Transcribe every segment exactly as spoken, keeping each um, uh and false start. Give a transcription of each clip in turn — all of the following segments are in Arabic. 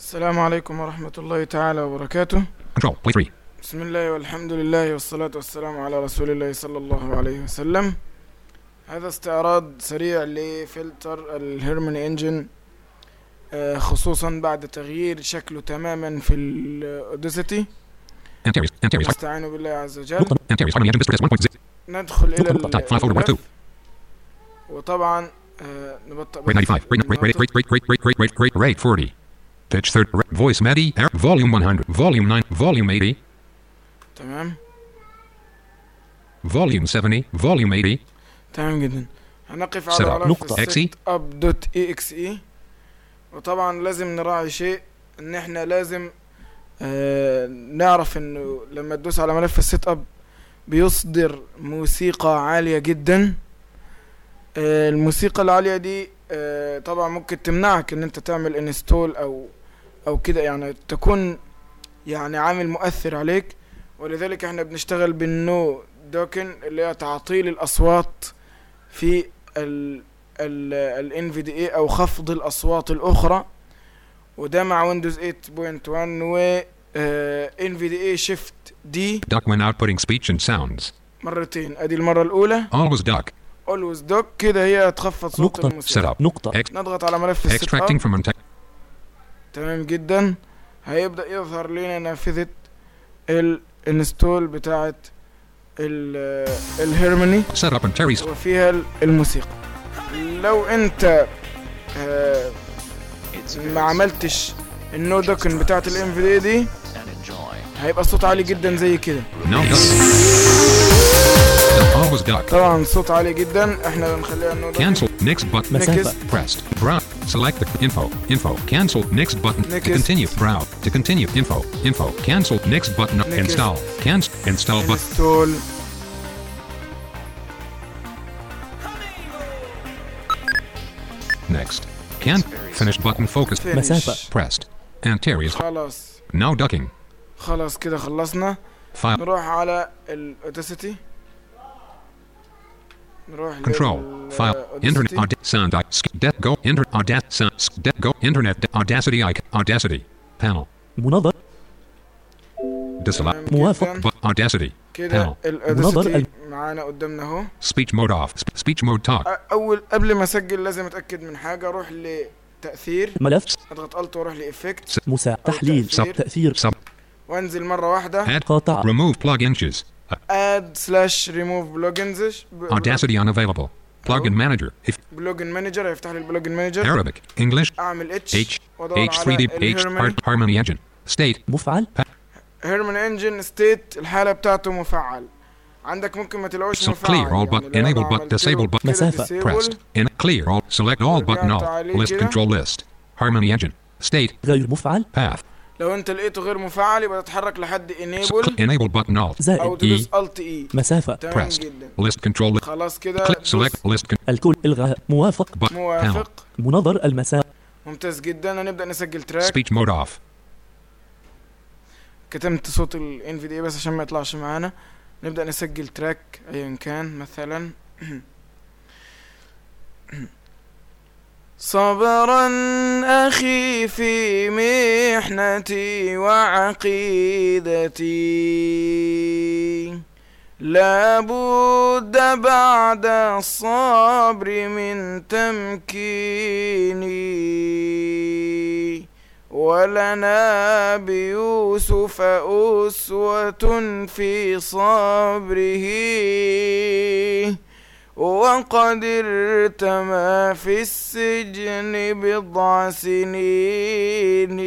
السلام عليكم ورحمة الله تعالى وبركاته. Control, play three. بسم الله والحمد لله والصلاة والسلام على رسول الله صلى الله عليه وسلم. هذا استعراض سريع لفلتر الهيرموني انجن، خصوصا بعد تغيير شكله تماما في الاوديسيتي. نستعين بالله عز وجل. ندخل الى الملف وطبعا نبطئ rate ninety-five, rate rate rate rate rate rate rate rate rate rate forty, pitch third, voice MIDI, volume one hundred, volume nine, volume eighty, تمام volume seventy, volume eighty. تمام جدا. هنقف على نقطة set up dot exe. وطبعا لازم نراعي شيء، ان احنا لازم آه نعرف انه لما تدوس على ملف السيت اب بيصدر موسيقى عالية جدا. آه الموسيقى العالية دي آه طبعا ممكن تمنعك ان انت تعمل انستول او او كده، يعني تكون يعني عامل مؤثر عليك. ولذلك احنا بنشتغل بالنو دوكن اللي هي تعطيل الاصوات في ال ال ال إن في دي إيه او خفض الاصوات الاخرى، وده مع ويندوز ثمانية نقطة واحد و إن في دي إيه شيفت دي Duck when outputting speech and sounds. مرتين. ادي المرة الاولى Always duck. always duck، كده هي تخفض صوت نقطة الموسيقى. setup نقطة نضغط على ملف السيت اب. extracting from unta- تمام جدا. هيبدأ يظهر لنا نافذة الانستول بتاعت الهيرموني setup and Terry's وفيها الموسيقى. لو انت آه ما عملتش النو دوكن بتاعت الام في دي دي هيبقى الصوت عالي جدا زي كده. now duck. Always duck. طبعا صوت عالي جدا، احنا بنخليها النو دوكن. Cancel next button. مسافة. Pressed. Brow. Select the info. Info. Cancel next button. Next. To continue. Brow. To continue. Info. Info. Cancel next button. Next. Install. Cancel. Install button. انستول. Next. Can finish button focused. Finish. مسافة. Pressed. And Terry's. خلاص Now ducking. خلاص كده خلصنا. File. نروح على الاوديسيتي. نروح Control. File. Internet. Aud- sound. I- sk- Det. Go. Inter. Audacity. Sound. sk- Det. Go. Internet. Audacity. Icon. Audacity. Panel. منظر Disallow. موافق. But Audacity. كده Panel. الاوديسيتي معانا قدامنا اهو. Speech mode off. Sp- speech mode talk. أ- اول قبل ما اسجل لازم اتاكد من حاجه. اروح لتاثير، ملف اضغط الت واروح لافكت مساعد تحليل تأثير. تأثير Sub. وانزل مره واحده Add. قاطع Remove plug inches. Uh, اد سلاش ريموف بلوجنز. Audacity unavailable. Plugin manager. If بلوجن مانجر هيفتح لي البلوجن مانجر. Arabic. English. اعمل اتش H. وادور H3D. على H. الهيرموني. Har- Harmony engine. State. مفعل هيرموني انجن ستيت الحاله بتاعته مفعل. عندك ممكن ما تلاقوش So مفعل. clear all but يعني لو enable أنا but عملت له disable but كده مسافة. disable pressed. In clear all. Select all but ورجعت null. عليه List كده. control list. Harmony engine. State. غير مفعل Path. لو انت لقيته غير مفعل يبقى تتحرك لحد So enable enable but null. او زائد تدوس الت اي. مسافة تمام Pressed. جدا. List control list. خلاص كده Click. دوس Select list. Con- الكل إلغاء موافق but panel. موافق. منظر المسافة ممتاز جدا. هنبدأ نسجل تراك. Speech mode off. كتمت صوت ال إن في دي إيه بس عشان ما يطلعش معانا. نبدأ نسجل تراك ايا كان، مثلا صبرا أخي في محنتي وعقيدتي، لابد بعد الصبر من تمكيني، ولنا بيوسف أسوة في صبره، وقد ارتمى في السجن بضع سنين.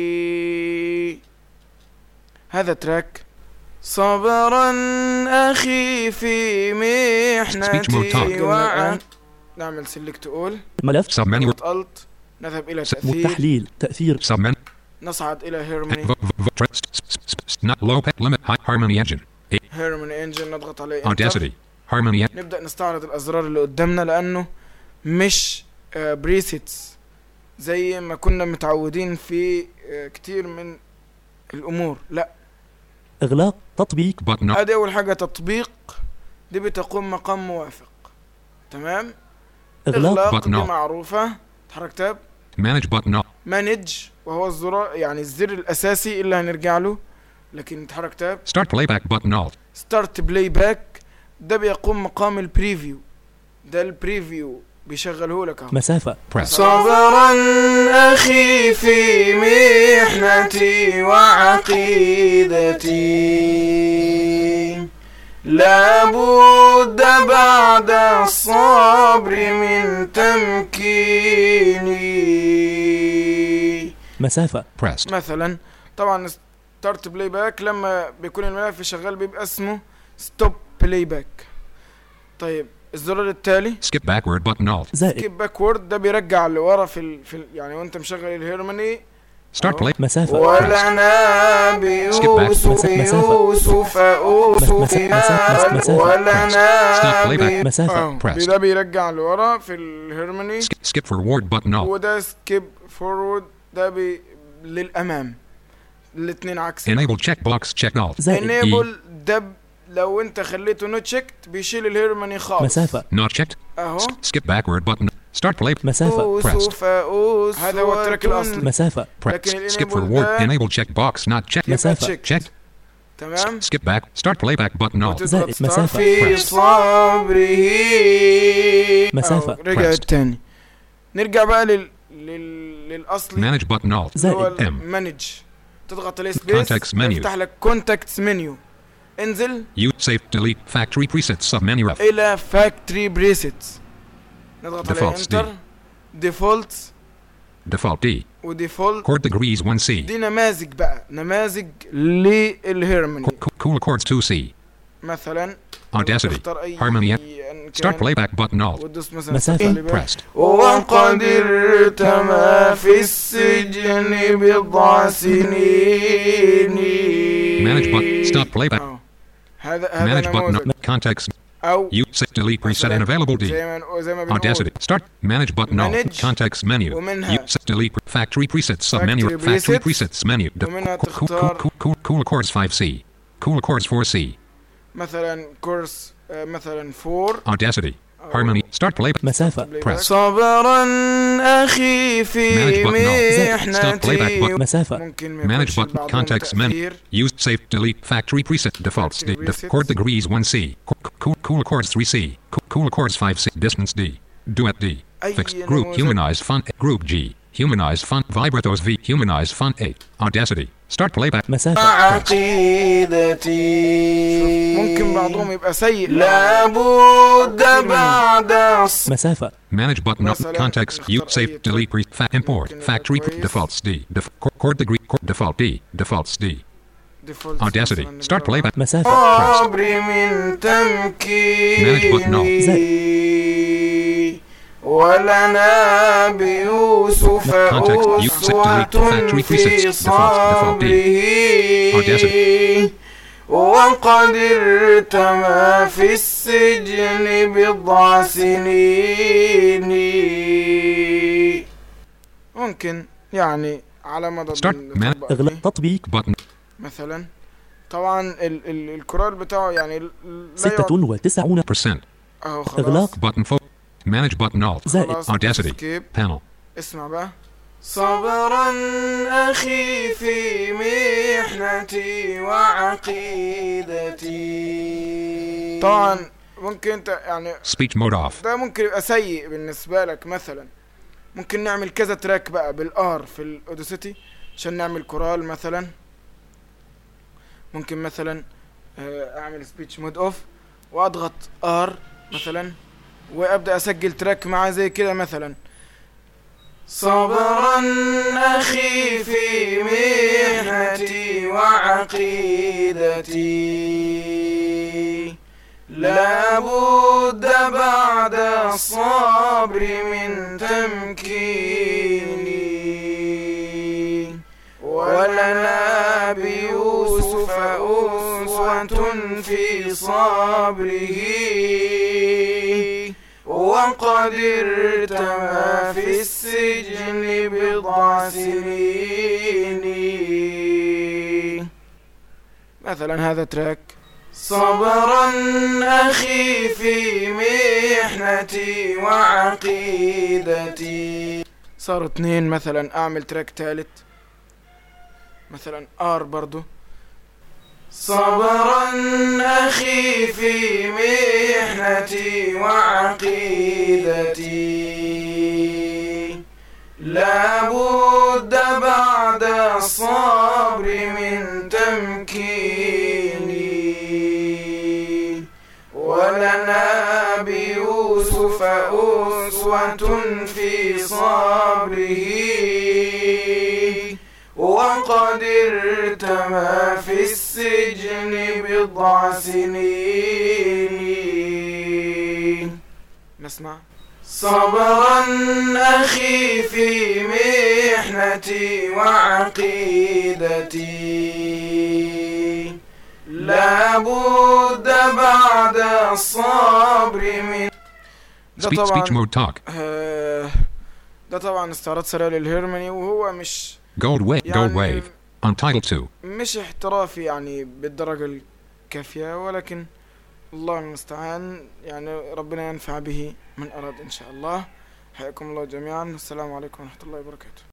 هذا تراك صبرا أخي في محنتي وع... نعمل سيلكت أول. ملف Submenu. الت نذهب إلى تأثير. تحليل تأثير Submenu. نصعد إلى هيرموني. V- v- v- pressed. S- s- s- Not low pet limit. High harmony engine. A. هيرموني انجن نضغط عليه. Audacity. Harmony engine. نبدأ نستعرض الأزرار اللي قدامنا لأنه مش بريسيتس زي ما كنا متعودين في آه كتير من الأمور. لا، إغلاق تطبيق But no. ادي اول حاجة تطبيق، دي بتقوم مقام موافق. تمام. إغلاق اغلاق But دي no. معروفة. تحرك تاب. Manage button off. manage وهو الزرار يعني الزر الأساسي اللي هنرجع له، لكن نتحرك تاب. Start playback button alt. start playback ده بيقوم مقام البريفيو، ده البريفيو بيشغله لك اهو. مسافة Press. صبرا أخي في محنتي وعقيدتي، لابد بعد الصبر من تمكيني. مسافة Pressed. مثلا طبعا ستارت بلاي باك لما بيكون الملف شغال بيبقى اسمه ستوب بلاي باك. طيب الزرار التالي Skip backward button alt. زائد سكيب باكورد، ده بيرجع لورا في ال... في ال... يعني وانت مشغل الهيرموني. Start play. مسافة ولنا بيوسف مسافة. يوسف أوسف مسافة. مسافة. ولنا Stop playback. مسافة آه، Pressed. ده بيرجع لورا في الهيرموني. Skip, skip forward button alt. وده سكيب فورورد، ده بي... للأمام، الاتنين عكس. Enable checkbox checked alt. زائد enable ده ب- لو انت خليته نوت تشيكت بيشيل الهيرموني خالص. مسافة Not checked. اهو. Skip backward button. Start play. مسافة أوسف أوسف هذا هو التراك الأصلي. مسافة Press. لكن Skip enable forward. ده Enable checkbox not checked. يبقى مسافة. checked. Checked. تمام. Skip back. Start playback button alt. وتضغط زائد start مسافة. في Press. صبره. مسافة. أهو، رجعت Pressed. تاني. نرجع بقى لل... لل... للأصلي. Manage button alt. زائد هو M. مانج، تضغط عليه سبيس Context menu. يفتح لك كونتاكتس منيو. انزل Use save delete factory presets submenu F. الى فاكتوري بريسيتس، نضغط عليه Defaults انتر. ديفولتس Default D. وديفولت. Chord degrees one C. دي نماذج بقى، نماذج للهيرموني. Co- co- Cool chords two C. مثلا Audacity. تختار اي Harmony. أيا Start كان playback button alt. وتدوس مثلا مسافة. start playback. Pressed. وقد ارتمى في السجن بضع سنين. Manage button. Stop playback. أهو. هذا هذا Manage button. نموذج. Context. او Use save delete preset and available D. زي ما زي ما بنقول Audacity. Start. Manage button alt. Manage. Context menu. ومنها Use save delete factory presets submenu. Factory Factory presets. presets menu. De- ومنها cool- cool- تختار- cool- cool- Cool chords five C. Cool chords four C. مثلا كورس آه، مثلا فور. Audacity. Harmony. Start playback. مسافة Press. صبرا أخي في Manage button alt. Stop playback محنتي. button. مسافة ممكن ما Manage يكونش button. بعضهم Context menu. تأثير. Use save delete factory preset defaults D. Factory Def- presets. chord degrees one C. Co- Cool cool chords three C. Co- Cool chords five C. Distance D. Duet D. أي Fixed group نموذج. humanized font group G. Humanized font vibratos V. Humanized font A. Audacity. Start playback. مسافة عقيدتي. ممكن بعضهم يبقى سيء. لابد بعد الص- مسافة Manage button up. مثلاً Context. نختار Use save أي delete pre fa- import ممكن factory يبقى كويس. defaults D. Def- chord- chord degree chord default D. Defaults D. default Audacity. مثلاً Start نجرب. playback. مسافة صبري من تمكيني. ولنا بيوسف Context. Use save delete factory أسوة presets. في Default. Default D. صبره. وقد ارتمى في السجن بضع سنين. ممكن يعني على مدى Start. التطبيق إغلاق دي. تطبيق Button. مثلا طبعا ال ال الكورال بتاعه يعني لا ستة يعد- وتسعون Percent. اهو خلاص. إغلاق Button fo- Manage button alt. زائد خلاص، Audacity. اسكيب. Panel. اسمع بقى. صبرا أخي في محنتي وعقيدتي. طبعا ممكن انت يعني Speech mode off. ده ممكن يبقى سيء بالنسبة لك. مثلا ممكن نعمل كذا تراك بقى بالار في الاوديسيتي عشان نعمل كورال. مثلا ممكن مثلا آه، اعمل سبيتش مود اوف واضغط ار مثلا وابدا اسجل تراك معاه زي كده. مثلا صبرا أخي في محنتي وعقيدتي، لابد بعد الصبر من تمكيني. ولنا بيوسف أسوة في صبره. وقد ارتمى في السجن بضع سنين. مثلا هذا تراك. صبرا أخي في محنتي وعقيدتي. صاروا اتنين مثلا، اعمل تراك تالت مثلا ار برضو. صبرا اخي في محنتي وعقيدتي، لابد بعد الصبر من تمكيني، ولنا بيوسف أسوة في صبره، وقد ارتمى في السجن بضع سنين. نسمع. صبرا أخي في محنتي وعقيدتي، لابد بعد الصبر من. ده Speech, speech طبعا mode talk. آه، ده طبعا استعراض سريع للهيرموني، وهو مش Gold wave. Gold يعني wave. On title two. مش احترافي يعني بالدرجة الكافية، ولكن الله المستعان، يعني ربنا ينفع به من أراد إن شاء الله. حياكم الله جميعا، السلام عليكم ورحمة الله وبركاته.